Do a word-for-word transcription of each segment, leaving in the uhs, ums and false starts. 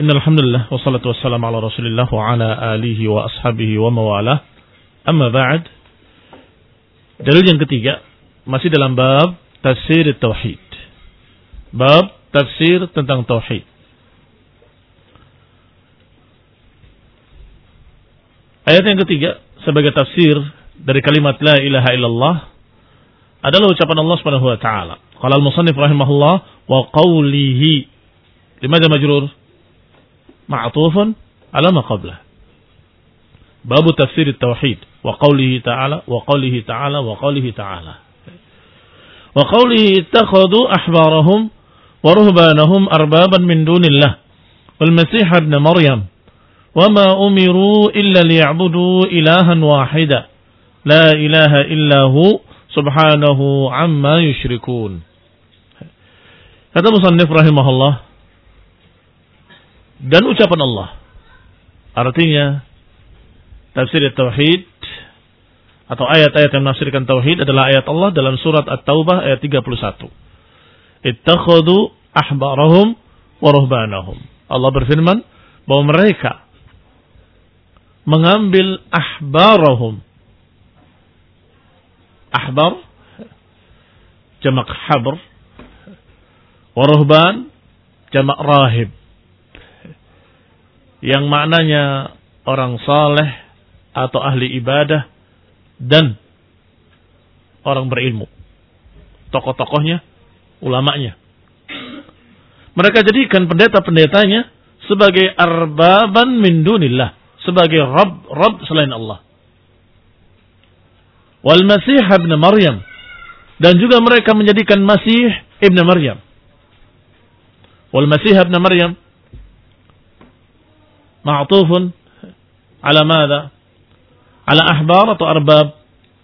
Innal hamdalillah wassalatu wassalamu ala Rasulillah wa ala alihi wa ashabihi wa mawalah. Amma ba'd. Dalil yang ketiga masih dalam bab tafsir tauhid. Bab tafsir tentang tauhid. Ayat yang ketiga sebagai tafsir dari kalimat la ilaha illallah adalah ucapan Allah Subhanahu wa taala. Qala al-musannif rahimahullah wa qawlihi. Limadha majrur? Ma'tufun ala ma qablah. Bab tafsir at-tauhid wa qawlihi ta'ala wa qawlihi ta'ala wa qawlihi ta'ala. Wa qawlihi ittakhadhu ahbarahum wa ruhbanahum arbaban min dunillah wal masih ibn maryam wama umiru illa liya'budu ilahan wahida la ilaha illa hu subhanahu amma yushrikun. Kata musannif rahimahullah, dan ucapan Allah. Artinya tafsir tauhid atau ayat-ayat yang menafsirkan tauhid adalah ayat Allah dalam surat At-Taubah ayat tiga puluh satu. Ittakhadhu ahbarahum wa ruhbanahum. Allah berfirman bahwa mereka mengambil ahbarahum. Ahbar jamak habr, wa ruhban jamak rahib, yang maknanya orang saleh atau ahli ibadah dan orang berilmu. Tokoh-tokohnya, ulamanya. Mereka jadikan pendeta-pendetanya sebagai arbaban min dunillah, sebagai Rabb, Rabb selain Allah. Wal Masih ibn Maryam, dan juga mereka menjadikan Masih ibn Maryam. Wal Masih ibn Maryam ma'tufun ala madha? Ala ahbar atau arbab?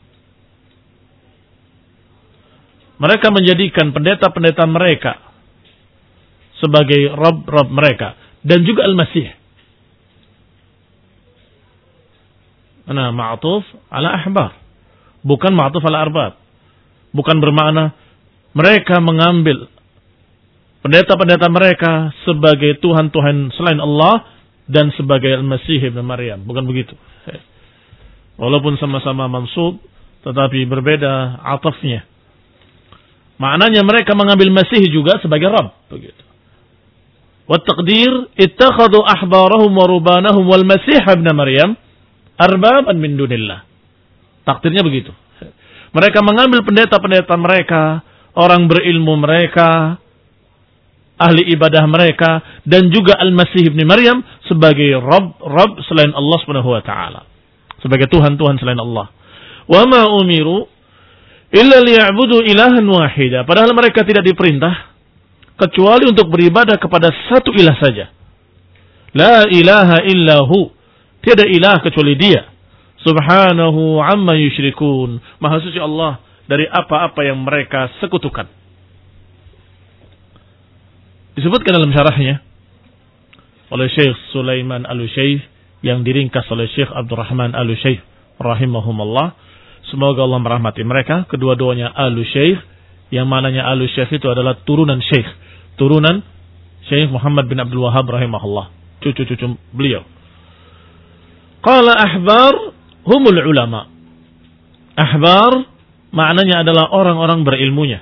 Mereka menjadikan pendeta-pendeta mereka sebagai Rabb-Rabb mereka. Dan juga Al-Masih. Ana ma'tuf ala ahbar. Bukan ma'tuf ala arbab. Bukan bermakna mereka mengambil pendeta-pendeta mereka sebagai Tuhan-Tuhan selain Allah dan sebagai Al-Masih ibn Maryam. Bukan begitu. Walaupun sama-sama mansub, tetapi berbeda atafnya. Maknanya mereka mengambil Masih juga sebagai Rabb. Begitu. Wa taqdir ittakhadhu ahbarahum wa rubanahum wal Masih ibn Maryam arbaban min dunillah. Takdirnya begitu. Mereka mengambil pendeta-pendeta mereka, orang berilmu mereka, ahli ibadah mereka, dan juga Al-Masih ibn Maryam sebagai Rabb, Rabb selain Allah Subhanahu wa taala. Sebagai Tuhan-Tuhan selain Allah. Wa ma umiru illa liya'budu ilahan wahida. Padahal mereka tidak diperintah kecuali untuk beribadah kepada satu ilah saja. La ilaha illahu. Tiada ilah kecuali Dia. Subhanahu amma yushrikun. Maha suci Allah dari apa-apa yang mereka sekutukan. Disebutkan dalam syarahnya oleh Syekh Sulaiman Al-Utsyaif yang diringkas oleh Syekh Abdurrahman Al-Utsyaif rahimahumullah. Semoga Allah merahmati mereka. Kedua-duanya Al-Utsyaif, yang mananya Al-Utsyaif itu adalah turunan Syekh, turunan Syekh Muhammad bin Abdul Wahhab rahimahullah, cucu-cucu beliau. Qala ahbar humul ulama. Ahbar maknanya adalah orang-orang berilmunya.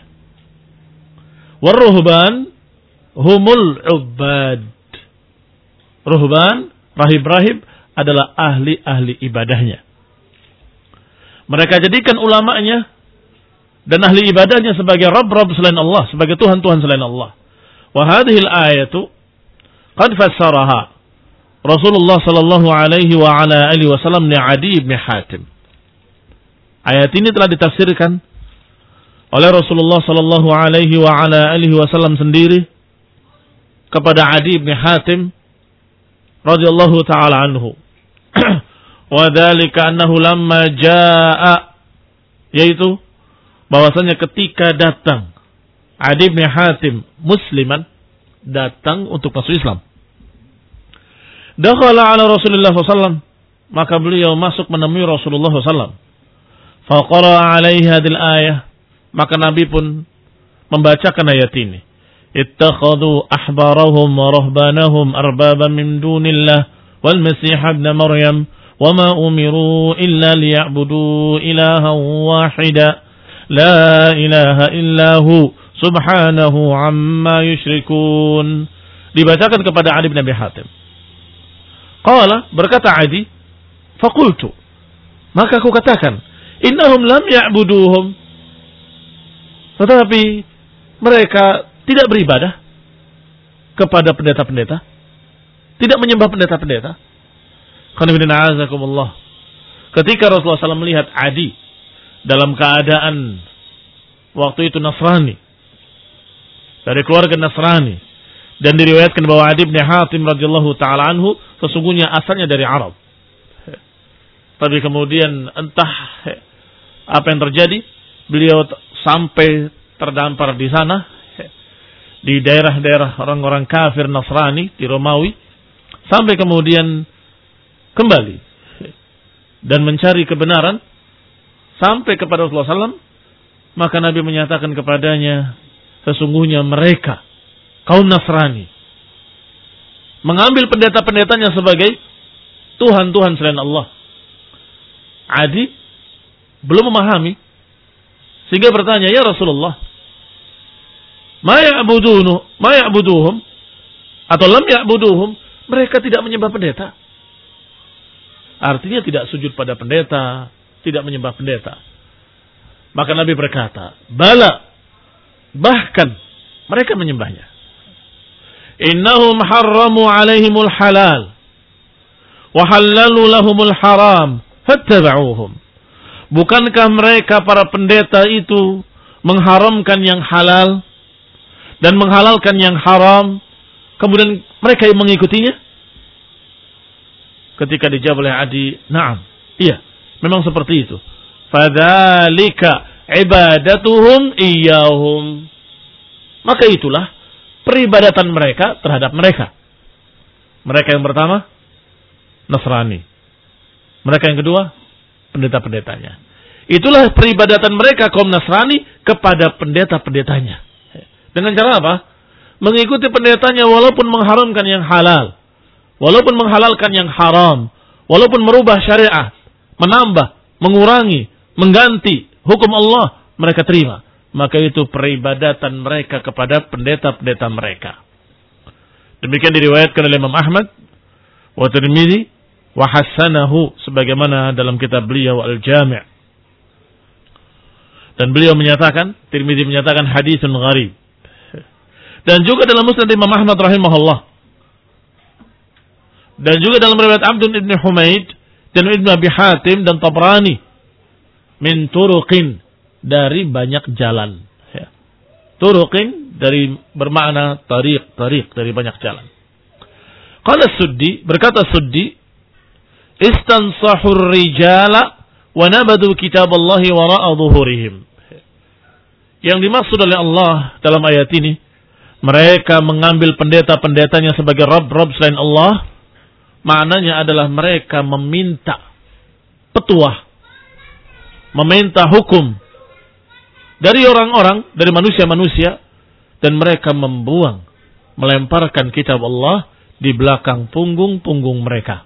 Warruhban humul ubbad. Ruhban, rahib-rahib adalah ahli-ahli ibadahnya. Mereka jadikan ulamanya dan ahli ibadahnya sebagai Rabb-Rabb selain Allah, sebagai Tuhan-Tuhan selain Allah. Wa hadhihi al-ayatu qad fassaraha Rasulullah sallallahu alaihi wa ala alihi wasallam li Adi bin Hatim. Ayat ini telah ditafsirkan oleh Rasulullah sallallahu alaihi wa ala alihi wasallam sendiri kepada Adi bin Hatim radhiyallahu taala anhu. Wa dzalika annahu lamma jaa, yaitu bahwasanya ketika datang Adi bin Hatim musliman, datang untuk masuk Islam. Dakhala ala Rasulullah sallallahu alaihi wasallam, maka beliau masuk menemui Rasulullah sallallahu alaihi wasallam. Faqara alaihi hadil ayah, maka Nabi pun membacakan ayat ini. ittakhadhu ahbarahum wa rahbanahum arbaban min dunillah wal masih ibn maryam wama umiru illa liya'budu ilahan wahida la ilaha illahu subhanahu amma yushrikun. Dibacakan kepada Adi bin Abi Hatim. Qala, berkata Adi, faqultu, maka aku katakan, innahum lam ya'buduhum, tetapi mereka tidak beribadah kepada pendeta-pendeta, tidak menyembah pendeta-pendeta. Ketika Rasulullah shallallahu alaihi wasallam melihat Adi dalam keadaan waktu itu Nasrani, dari keluarga Nasrani, dan diriwayatkan bahwa Adi bin Hatim radhiyallahu taala anhu sesungguhnya asalnya dari Arab. Tapi kemudian entah apa yang terjadi, beliau sampai terdampar di sana, di daerah-daerah orang-orang kafir Nasrani, di Romawi, sampai kemudian kembali dan mencari kebenaran sampai kepada Rasulullah shallallahu alaihi wasallam. Maka Nabi menyatakan kepadanya, sesungguhnya mereka kaum Nasrani mengambil pendeta-pendetanya sebagai Tuhan-Tuhan selain Allah. Adi belum memahami sehingga bertanya, ya Rasulullah, ma ya'buduhu, ma ya'buduhum, atau lam ya'buduhum, mereka tidak menyembah pendeta. Artinya tidak sujud pada pendeta, tidak menyembah pendeta. Maka Nabi berkata, bala, bahkan mereka menyembahnya. Innahum harramu alaihimul halal wa halalu lahumul haram fattaba'uhum. Bukankah mereka para pendeta itu mengharamkan yang halal dan menghalalkan yang haram, kemudian mereka yang mengikutinya? Ketika dijawab oleh Adi, na'am, iya, memang seperti itu. Fadzalika ibadatuhum iyyahum. Maka itulah peribadatan mereka terhadap mereka. Mereka yang pertama Nasrani. Mereka yang kedua pendeta-pendetanya. Itulah peribadatan mereka kaum Nasrani kepada pendeta-pendetanya. Dengan cara apa? Mengikuti pendetanya walaupun mengharamkan yang halal, walaupun menghalalkan yang haram, walaupun merubah syariat, menambah, mengurangi, mengganti hukum Allah, mereka terima. Maka itu peribadatan mereka kepada pendeta-pendeta mereka. Demikian diriwayatkan oleh Imam Ahmad wa Tirmidzi wa hasanahu, sebagaimana dalam kitab beliau Al-Jami'. Dan beliau menyatakan, Tirmidzi menyatakan haditsun gharib. Dan juga dalam Musnad Imam Ahmad rahimahullah. Dan juga dalam riwayat Abdun ibn Humaid dan Ibn Abi Hatim dan Tabrani min turuqin, dari banyak jalan. Ya. Turuqin dari bermakna tariq, tariq dari banyak jalan. Qala Suddi, berkata Suddi, istansahur rijala wa nabadu kitaballahi wara'a dhuhurihim. Yang dimaksud oleh Allah dalam ayat ini, mereka mengambil pendeta-pendetanya sebagai Rabb-Rabb selain Allah. Maknanya adalah mereka meminta petuah, meminta hukum dari orang-orang, dari manusia-manusia, dan mereka membuang, melemparkan kitab Allah di belakang punggung-punggung mereka.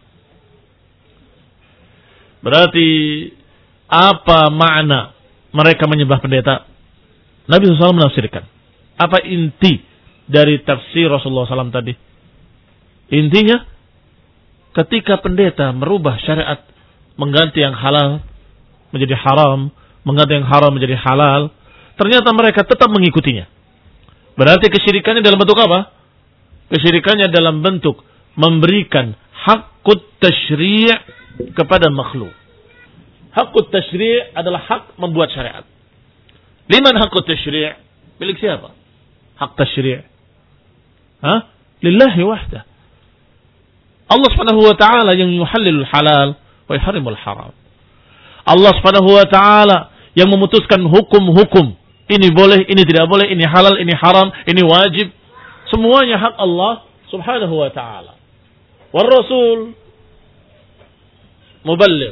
Berarti apa makna mereka menyembah pendeta? Nabi shallallahu alaihi wasallam menafsirkan. Apa inti dari tafsir Rasulullah shallallahu alaihi wasallam tadi? Intinya, ketika pendeta merubah syariat, mengganti yang halal menjadi haram, mengganti yang haram menjadi halal, ternyata mereka tetap mengikutinya. Berarti kesyirikannya dalam bentuk apa? Kesyirikannya dalam bentuk memberikan hakut tasyri' kepada makhluk. Hakut tasyri' adalah hak membuat syariat. Liman hakut tasyri'? Milik siapa? Hak tasyri'. Hah? Lillahi wahdah. Allah Subhanahu wa taala yang yuhallilul halal wa yuharrimul haram. Allah Subhanahu wa taala yang memutuskan hukum-hukum. Ini boleh, ini tidak boleh, ini halal, ini haram, ini wajib. Semuanya hak Allah Subhanahu wa taala. War Rasul muballigh,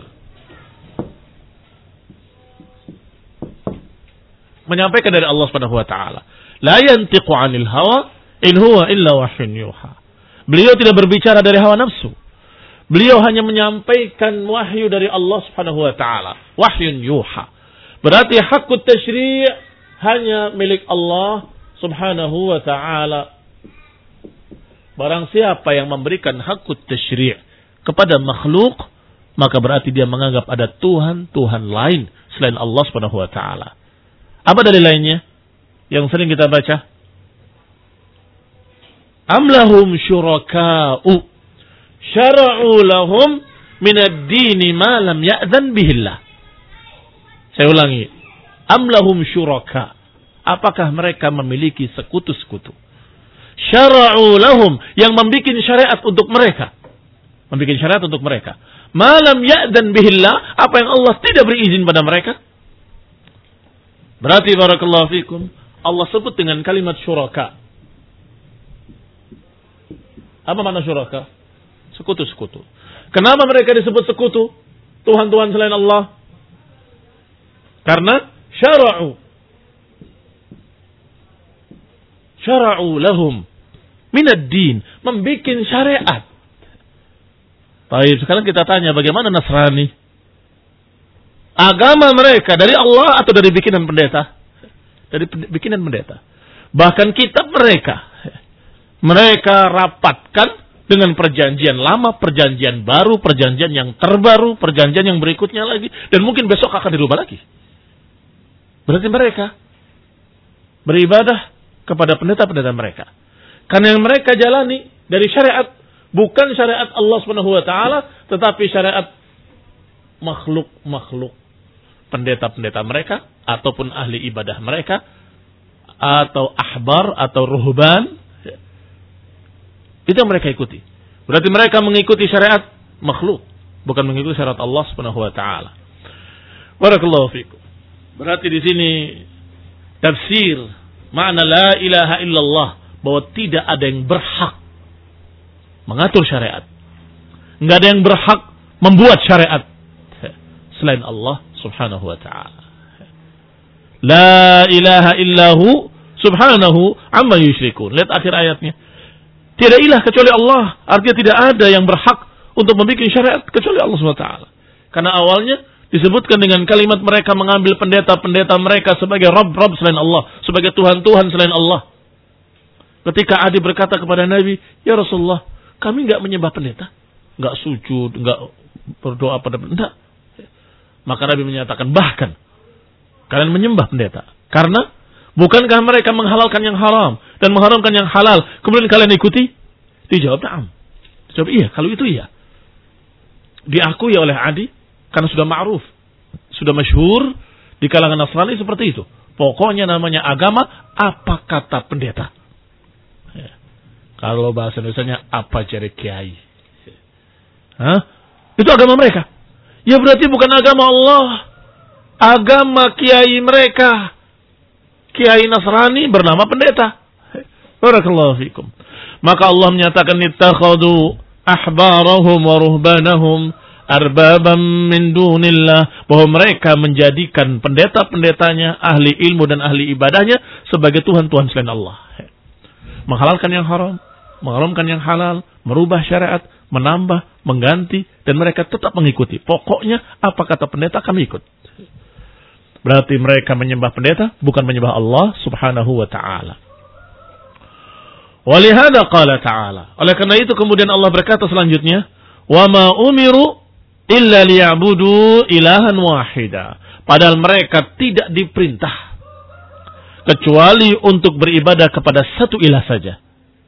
menyampaikan dari Allah Subhanahu wa taala. La yantiqu 'anil hawa in huwa illa wahyun yuha. Beliau tidak berbicara dari hawa nafsu. Beliau hanya menyampaikan wahyu dari Allah Subhanahu wa taala, wahyun yuha. Berarti hakut tasyri' hanya milik Allah Subhanahu wa taala. Barang siapa yang memberikan hakut tasyri' kepada makhluk, maka berarti dia menganggap ada Tuhan-Tuhan lain selain Allah Subhanahu wa taala. Apa dalil lainnya yang sering kita baca? Am lahum syuraka'u syara'u lahum min ad-din ma lam ya'zan bihillah. Saya ulangi. Am lahum syuraka. Apakah mereka memiliki sekutu-sekutu? Syara'u lahum, yang membuat syariat untuk mereka. Membuat syariat untuk mereka. Ma lam ya'zan bihillah, apa yang Allah tidak berizin pada mereka. Berarti barakallahu fikum, Allah sebut dengan kalimat syuraka. Apa makna syuraka? Sekutu-sekutu. Kenapa mereka disebut sekutu? Tuhan-Tuhan selain Allah. Karena syara'u. Syara'u lahum minad din. Membikin syariat. Baik, sekarang kita tanya bagaimana Nasrani? Agama mereka dari Allah atau dari bikinan pendeta? Dari bikinan pendeta. Bahkan kitab mereka. Mereka rapatkan dengan perjanjian lama, perjanjian baru, perjanjian yang terbaru, perjanjian yang berikutnya lagi. Dan mungkin besok akan dirubah lagi. Berarti mereka beribadah kepada pendeta-pendeta mereka. Karena yang mereka jalani dari syariat, bukan syariat Allah subhanahu wa taala, tetapi syariat makhluk-makhluk. Pendeta-pendeta mereka, ataupun ahli ibadah mereka, atau ahbar, atau ruhban. Itu yang mereka ikuti. Berarti mereka mengikuti syariat makhluk, bukan mengikuti syariat Allah Subhanahu wa taala. Barakallahu fikum. Berarti di sini tafsir makna la ilaha illallah, bahwa tidak ada yang berhak mengatur syariat. Enggak ada yang berhak membuat syariat selain Allah Subhanahu wa taala. La ilaha illahu subhanahu amma yusyrikun. Lihat akhir ayatnya. Tidak ilah kecuali Allah. Artinya tidak ada yang berhak untuk membuat syariat kecuali Allah subhanahu wa taala. Karena awalnya disebutkan dengan kalimat mereka mengambil pendeta-pendeta mereka sebagai Rabb-Rabb selain Allah. Sebagai Tuhan-Tuhan selain Allah. Ketika Adi berkata kepada Nabi, ya Rasulullah, kami enggak menyembah pendeta. Enggak sujud, enggak berdoa pada pendeta. Maka Nabi menyatakan, bahkan kalian menyembah pendeta. Karena bukankah mereka menghalalkan yang haram dan mengharamkan yang halal, kemudian kalian ikuti? Dijawab, na'am. Dijawab, iya, kalau itu iya. Diakui oleh Adi, karena sudah ma'ruf, sudah masyhur di kalangan Nasrani seperti itu. Pokoknya namanya agama, apa kata pendeta. Ya. Kalau bahasa Indonesianya, apa jari kiai. Hah? Itu agama mereka. Ya berarti bukan agama Allah. Agama kiai mereka. Kiai Nasrani bernama pendeta. Barakallahu fikum. Maka Allah menyatakan ittakhadu ahbarahum wa ruhbanahum arbabam min dunillah, bahwa mereka menjadikan pendeta-pendetanya, ahli ilmu dan ahli ibadahnya sebagai Tuhan-Tuhan selain Allah. Menghalalkan yang haram, mengharamkan yang halal, merubah syariat, menambah, mengganti, dan mereka tetap mengikuti. Pokoknya apa kata pendeta kami ikut. Berarti mereka menyembah pendeta, bukan menyembah Allah subhanahu wa ta'ala. Walihada qala ta'ala. Oleh karena itu kemudian Allah berkata selanjutnya, wa ma umiru illa liya'budu ilahan wahida. Padahal mereka tidak diperintah kecuali untuk beribadah kepada satu ilah saja.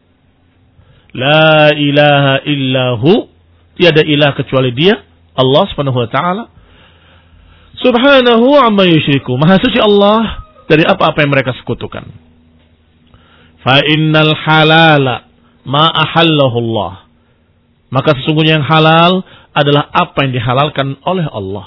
La ilaha illahu, tiada ilah kecuali dia, Allah subhanahu wa ta'ala. Subhanahu amma yusyriku, maha suci Allah dari apa-apa yang mereka sekutukan. Fa innal halala ma ahallahu Allah, maka sesungguhnya yang halal adalah apa yang dihalalkan oleh Allah.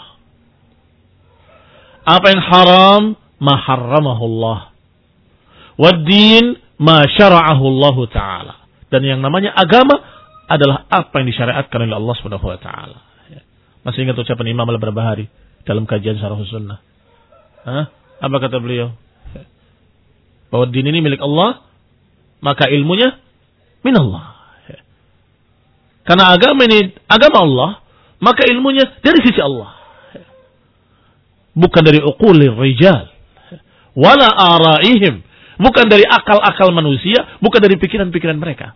Apa yang haram ma harramahu Allah. Wad-din ma syara'ahu Allah Ta'ala. Dan yang namanya agama adalah apa yang disyariatkan oleh Allah Subhanahu wa taala. Masih ingat ucapan Imam Al-Barbahari dalam kajian Syarh Sunnah? Hah? Apa kata beliau? bahwa din ini milik Allah, maka ilmunya min Allah. Karena agama ini agama Allah, maka ilmunya dari sisi Allah. Bukan dari uqulir rijal, wala araihim, bukan dari akal-akal manusia, bukan dari pikiran-pikiran mereka.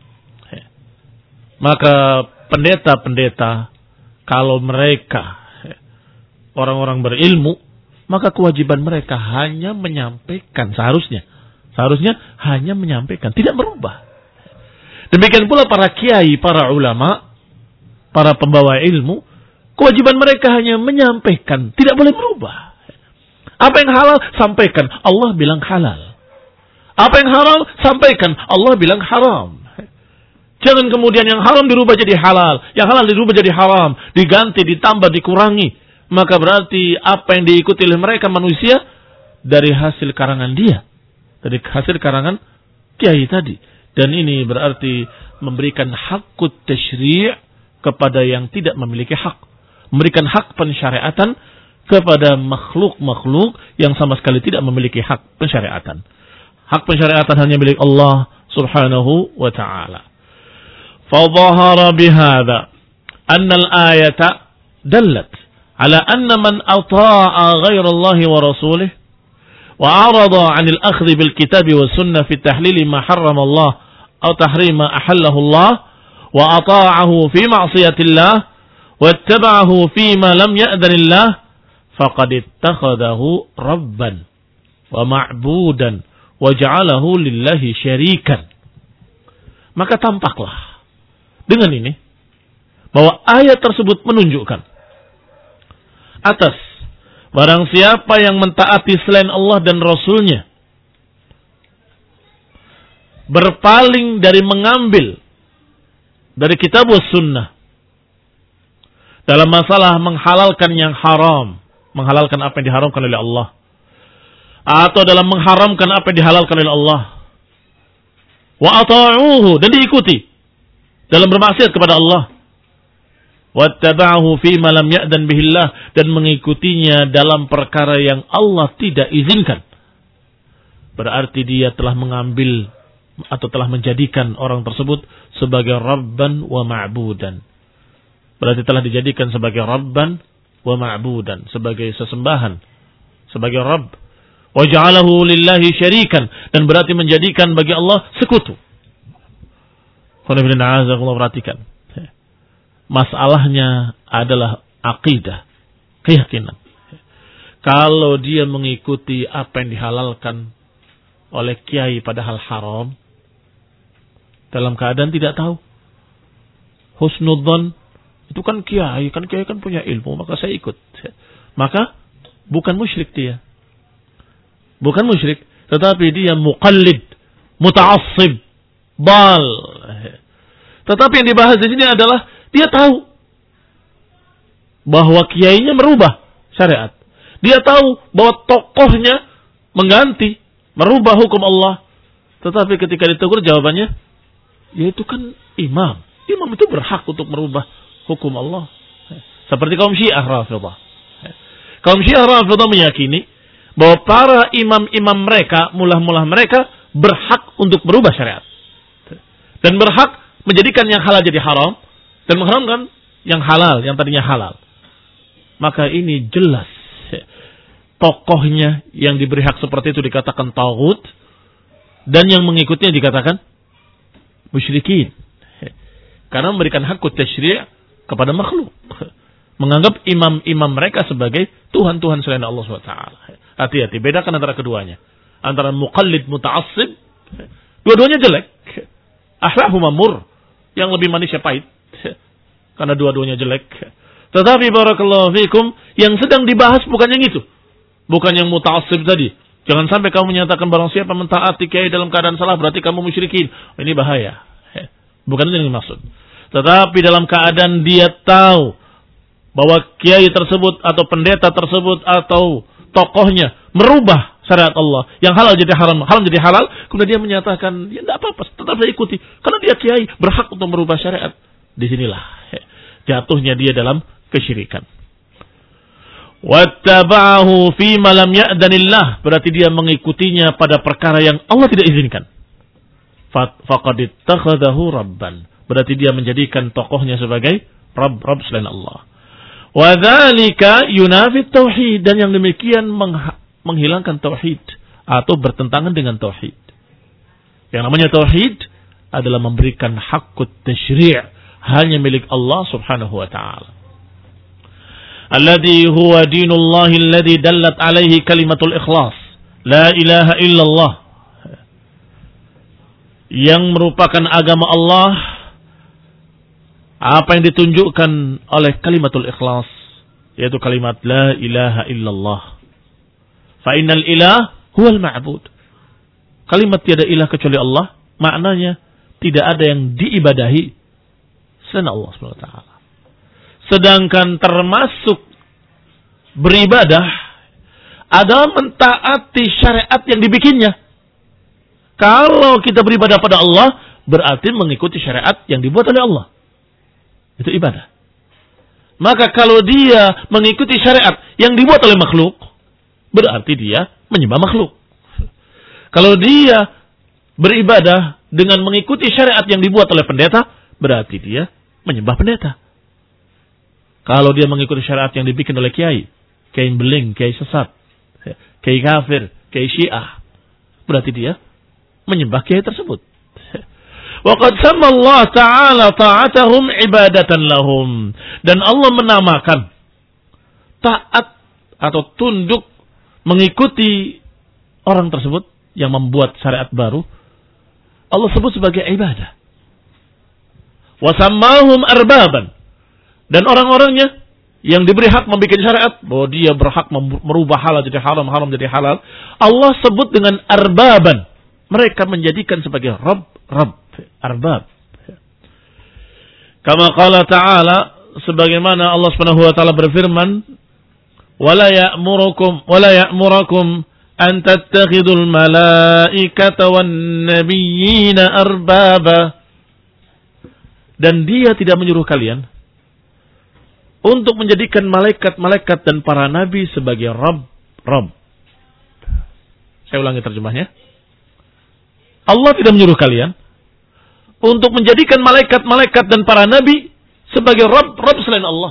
Maka pendeta-pendeta, kalau mereka orang-orang berilmu, maka kewajiban mereka hanya menyampaikan, seharusnya. Seharusnya hanya menyampaikan, tidak merubah. Demikian pula para kiai, para ulama, para pembawa ilmu, kewajiban mereka hanya menyampaikan, tidak boleh berubah. Apa yang halal, sampaikan. Allah bilang halal. Apa yang haram, sampaikan. Allah bilang haram. Jangan kemudian yang haram dirubah jadi halal, yang halal dirubah jadi haram, diganti, ditambah, dikurangi. Maka berarti apa yang diikuti oleh mereka manusia dari hasil karangan dia, dari hasil karangan kiai tadi. Dan ini berarti memberikan hakut tasyri' kepada yang tidak memiliki hak, memberikan hak pensyariatan kepada makhluk-makhluk yang sama sekali tidak memiliki hak pensyariatan. Hak pensyariatan hanya milik Allah Subhanahu wa ta'ala. Fadhahara bihadza anna al-ayata dallat ala anna man ata'a ghayra Allah wa rasulih wa 'arada 'an al-akhdh bil kitab wa sunnah fi tahlil ma harrama Allah aw tahrim ma ahallahu Allah wa ata'ahu fi ma'siyati Allah wa ittaba'ahu fi ma lam ya'dhan Allah faqad ittakhadahu rabban wa ma'budan wa ja'alahu lillahi syarikan. Maka tampaklah dengan ini bahwa ayat tersebut menunjukkan atas barang siapa yang mentaati selain Allah dan Rasulnya, berpaling dari mengambil dari kitab was sunnah dalam masalah menghalalkan yang haram, menghalalkan apa yang diharamkan oleh Allah, atau dalam mengharamkan apa yang dihalalkan oleh Allah, wa ata'uhu, dan diikuti dalam bermaksiat kepada Allah, wattaba'ahu fi ma lam ya'dan bihillah, dan mengikutinya dalam perkara yang Allah tidak izinkan, berarti dia telah mengambil atau telah menjadikan orang tersebut sebagai rabban wa ma'budan. Berarti telah dijadikan sebagai rabban wa ma'budan, sebagai sesembahan, sebagai rabb. Wa ja'alahu lillahi syarikan, dan berarti menjadikan bagi Allah sekutu. Perhatikan. Masalahnya adalah akidah, keyakinan. Kalau dia mengikuti apa yang dihalalkan oleh kiai padahal haram, dalam keadaan tidak tahu, husnudzon, itu kan kiai, kan kiai kan punya ilmu, maka saya ikut. Maka bukan musyrik dia. Bukan musyrik, tetapi dia muqallid, muta'assib, bal. Tetapi yang dibahas di sini adalah dia tahu bahwa kiainya merubah syariat. Dia tahu bahwa tokohnya mengganti, merubah hukum Allah. Tetapi ketika ditegur jawabannya, yaitu kan imam. Imam itu berhak untuk merubah hukum Allah. Seperti kaum Syiah Rafidah. Kaum Syiah Rafidah meyakini bahwa para imam-imam mereka, mulah-mulah mereka berhak untuk merubah syariat. Dan berhak menjadikan yang halal jadi haram, dan mengharamkan yang halal, yang tadinya halal. Maka ini jelas tokohnya yang diberi hak seperti itu dikatakan taghut, dan yang mengikutnya dikatakan musyrikin. Karena memberikan hak tasyri' kepada makhluk, menganggap imam-imam mereka sebagai Tuhan-Tuhan selain Allah subhanahu wa taala. Hati-hati, bedakan antara keduanya. Antara muqallid, muta'assib, dua-duanya jelek. Ahlahuma mur, yang lebih manisnya pahit, karena dua-duanya jelek. Tetapi barakallahu fikum, yang sedang dibahas bukan yang itu, bukan yang muta'assib tadi. Jangan sampai kamu menyatakan barang siapa mentaati kiai dalam keadaan salah berarti kamu musyrikin. Ini bahaya. Bukan itu yang dimaksud. Tetapi dalam keadaan dia tahu bahwa kiai tersebut atau pendeta tersebut atau tokohnya merubah syariat Allah, yang halal jadi haram, haram jadi halal, kemudian dia menyatakan, ya tidak apa-apa, tetap saya ikuti, karena dia kiai berhak untuk merubah syariat. Disinilah jatuhnya dia dalam kesyirikan. wattaba'ahu fi ma lam ya'danillah, berarti dia mengikutinya pada perkara yang Allah tidak izinkan. Faqad ittakhadahu rabban, berarti dia menjadikan tokohnya sebagai rabb, rabb selain Allah. Wa dzalika yunafi tauhid, dan yang demikian meng- menghilangkan tauhid atau bertentangan dengan tauhid. Yang namanya tauhid adalah memberikan hakut tasyri' hanya milik Allah Subhanahu wa taala. Alladhi huwa dinullahi alladhi dallat alaihi kalimatul ikhlas. La ilaha illallah. Yang merupakan agama Allah, apa yang ditunjukkan oleh kalimatul ikhlas, yaitu kalimat la ilaha illallah. Fa innal ilah huwal ma'bud. Kalimat tiada ilah kecuali Allah, maknanya tidak ada yang diibadahi selain Allah subhanahu wa taala. Sedangkan termasuk beribadah adalah mentaati syariat yang dibikinnya. Kalau kita beribadah pada Allah, berarti mengikuti syariat yang dibuat oleh Allah. Itu ibadah. Maka kalau dia mengikuti syariat yang dibuat oleh makhluk, berarti dia menyembah makhluk. Kalau dia beribadah dengan mengikuti syariat yang dibuat oleh pendeta, berarti dia menyembah pendeta. Kalau dia mengikuti syariat yang dibikin oleh kiai, kiai beling, kiai sesat, kiai kafir, kiai syiah, berarti dia menyembah kiai tersebut. Wa qad sama Allah Ta'ala ta'atahum ibadatan lahum. Dan Allah menamakan taat atau tunduk mengikuti orang tersebut yang membuat syariat baru, Allah sebut sebagai ibadah. Wa sammahum arbaban. Dan orang-orangnya yang diberi hak membuat syariat, bahwa dia berhak merubah halal jadi haram, haram jadi halal, Allah sebut dengan arbaban. Mereka menjadikan sebagai Rabb, Rabb, arbab. Kama qala ta'ala, sebagaimana Allah Subhanahu wa taala berfirman, "Wala ya'murukum wala ya'murukum an tattakhidul malaikata wan nabiyyina arbaba." Dan dia tidak menyuruh kalian untuk menjadikan malaikat-malaikat dan para nabi sebagai Rabb, Rabb. Saya ulangi terjemahnya. Allah tidak menyuruh kalian untuk menjadikan malaikat-malaikat dan para nabi sebagai Rabb, Rabb selain Allah.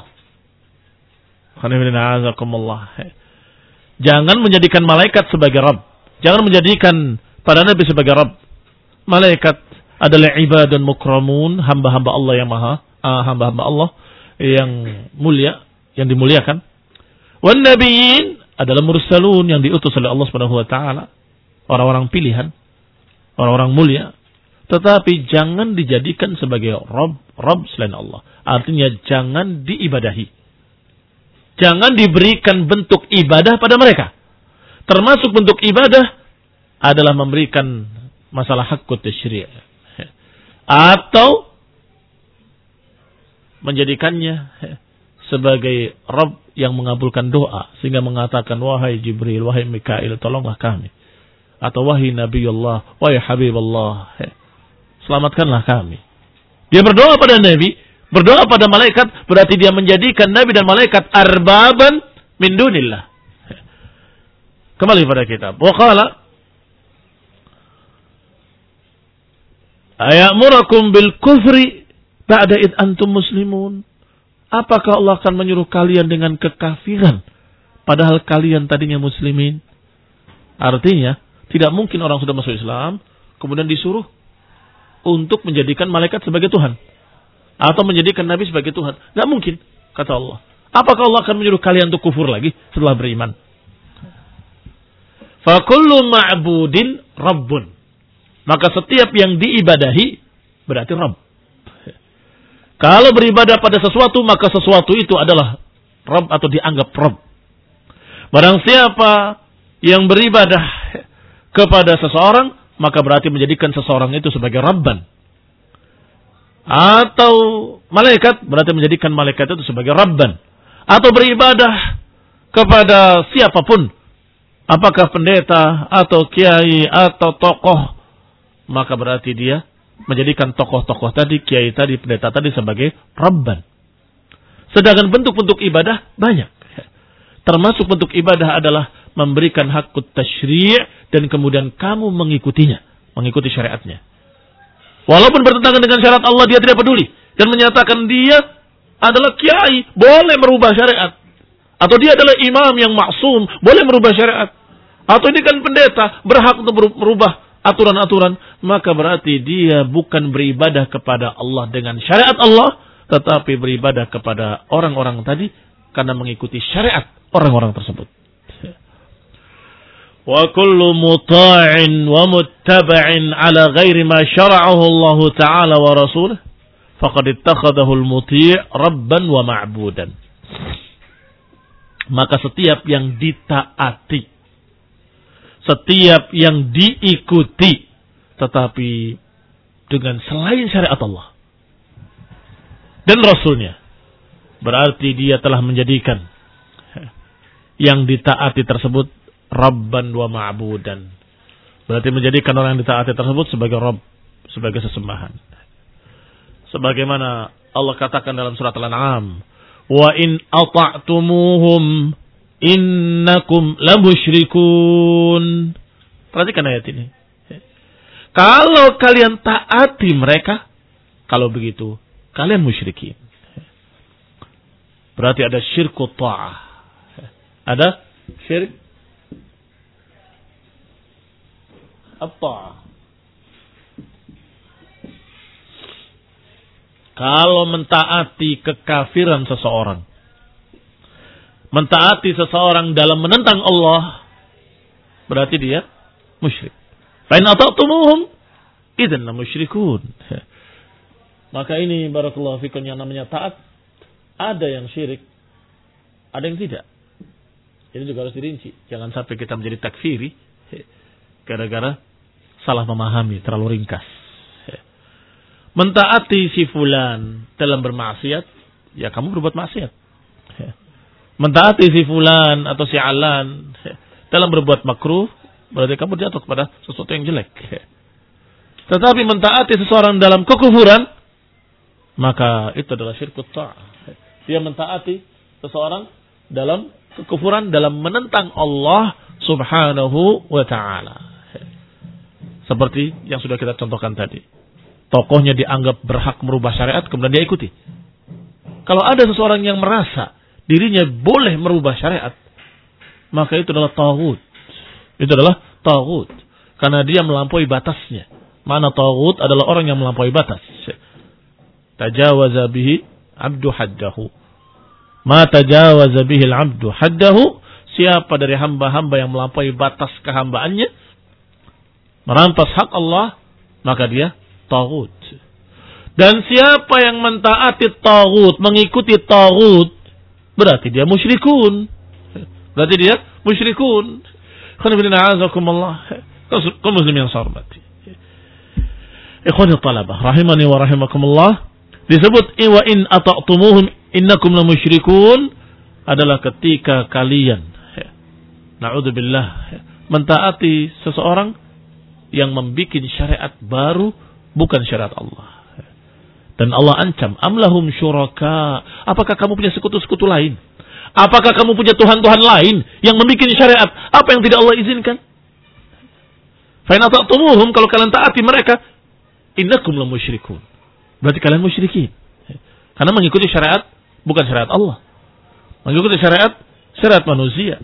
Jangan menjadikan malaikat sebagai Rabb. Jangan menjadikan para nabi sebagai Rabb. Malaikat adalah ibadun mukramun, hamba-hamba Allah yang maha, uh, hamba-hamba Allah yang mulia, yang dimuliakan. Wan nabiyyin adalah mursalun, yang diutus oleh Allah Subhanahu wa taala, orang-orang pilihan, orang-orang mulia. Tetapi jangan dijadikan sebagai Rabb, Rabb selain Allah. Artinya jangan diibadahi. Jangan diberikan bentuk ibadah pada mereka. Termasuk bentuk ibadah adalah memberikan masalah hakut tasyri', atau menjadikannya sebagai Rabb yang mengabulkan doa, sehingga mengatakan, wahai Jibril, wahai Mikail, tolonglah kami. Atau wahai Nabiullah, wahai Habibullah, selamatkanlah kami. Dia berdoa pada Nabi, berdoa pada malaikat, berarti dia menjadikan Nabi dan malaikat arbaban min dunillah. Kembali pada kitab. Wa qala ayamurakum bil kufri ba'da id antum muslimun. Apakah Allah akan menyuruh kalian dengan kekafiran padahal kalian tadinya muslimin? Artinya tidak mungkin orang sudah masuk Islam kemudian disuruh untuk menjadikan malaikat sebagai Tuhan atau menjadikan Nabi sebagai Tuhan. Tidak mungkin, kata Allah. Apakah Allah akan menyuruh kalian untuk kufur lagi setelah beriman? Fa kullu ma'budin rabbun. Maka setiap yang diibadahi berarti Rabb. Kalau beribadah pada sesuatu, maka sesuatu itu adalah Rabb atau dianggap Rabb. Barang siapa yang beribadah kepada seseorang, maka berarti menjadikan seseorang itu sebagai Rabban. Atau malaikat, berarti menjadikan malaikat itu sebagai Rabban. Atau beribadah kepada siapapun, apakah pendeta, atau kiai, atau tokoh, maka berarti dia menjadikan tokoh-tokoh tadi, kiai tadi, pendeta tadi sebagai Rabban. Sedangkan bentuk-bentuk ibadah banyak. termasuk bentuk ibadah adalah memberikan hakut tasyri' dan kemudian kamu mengikutinya, mengikuti syariatnya. Walaupun bertentangan dengan syariat Allah, dia tidak peduli dan menyatakan dia adalah kiai, boleh merubah syariat. Atau dia adalah imam yang maksum, boleh merubah syariat. Atau ini kan pendeta, berhak untuk merubah aturan-aturan. Maka berarti dia bukan beribadah kepada Allah dengan syariat Allah, tetapi beribadah kepada orang-orang tadi karena mengikuti syariat orang-orang tersebut. Wa kullu muta'in wa muttaba'in ala ghairi ma syara'ahu Allah Ta'ala wa rasuluh faqad ittakhadahu al-muti' rabban wa ma'budan. Maka setiap yang ditaati, setiap yang diikuti, tetapi dengan selain syariat Allah dan Rasulnya, berarti dia telah menjadikan yang ditaati tersebut Rabban wa ma'budan. Berarti menjadikan orang yang ditaati tersebut sebagai Rabb, sebagai sesembahan. Sebagaimana Allah katakan dalam surat Al-An'am, wa in ata'tumuhum innakum lamusyrikun. Perhatikan ayat ini. Kalau kalian taati mereka, kalau begitu kalian musyrikin. Berarti ada syirku ta'ah. Ada syirik at-ta'ah. Kalau mentaati kekafiran seseorang, mentaati seseorang dalam menentang Allah, berarti dia musyrik. Fa in ata'tumuhum idzan musyrikun. Maka ini barakallahu fikum yang namanya taat, ada yang syirik, ada yang tidak. Ini juga harus dirinci. Jangan sampai kita menjadi takfiri gara-gara salah memahami, terlalu ringkas. Mentaati si fulan dalam bermaksiat, ya kamu berbuat maksiat. Mentaati si fulan atau si alan dalam berbuat makruh, berarti kamu jatuh kepada sesuatu yang jelek. Tetapi mentaati seseorang dalam kekufuran, maka itu adalah syirkut ta'ah. Dia mentaati seseorang dalam kekufuran, dalam menentang Allah subhanahu wa ta'ala. Seperti yang sudah kita contohkan tadi. Tokohnya dianggap berhak merubah syariat, kemudian dia ikuti. Kalau ada seseorang yang merasa dirinya boleh merubah syariat, maka itu adalah taghut. Itu adalah taghut. Karena dia melampaui batasnya. Mana taghut adalah orang yang melampaui batas. Tajawaza bihi abdu haddahu. Ma tajawaza bihi al-abdu haddahu. Siapa dari hamba-hamba yang melampaui batas kehambaannya, merampas hak Allah, maka dia taghut. Dan siapa yang mentaati taghut, mengikuti taghut, berarti dia musyrikun. Berarti dia musyrikun. Khonibina a'azakumullah. Kau muslim yang hormati. Ikhwani talabah, rahimani wa rahimakumullah. Disebut wa in ata'tumuhum innakum la musyrikun adalah ketika kalian, na'udzubillah, mentaati seseorang yang membuat syariat baru bukan syariat Allah. Dan Allah ancam, amlahum syuraka. Apakah kamu punya sekutu-sekutu lain? Apakah kamu punya Tuhan-Tuhan lain yang membuat syariat apa yang tidak Allah izinkan? Fa in ata'tumuhum, kalau kalian taati mereka, innakum la musyrikun. Berarti kalian musyrikin. Karena mengikuti syariat bukan syariat Allah. Mengikuti syariat syariat manusia.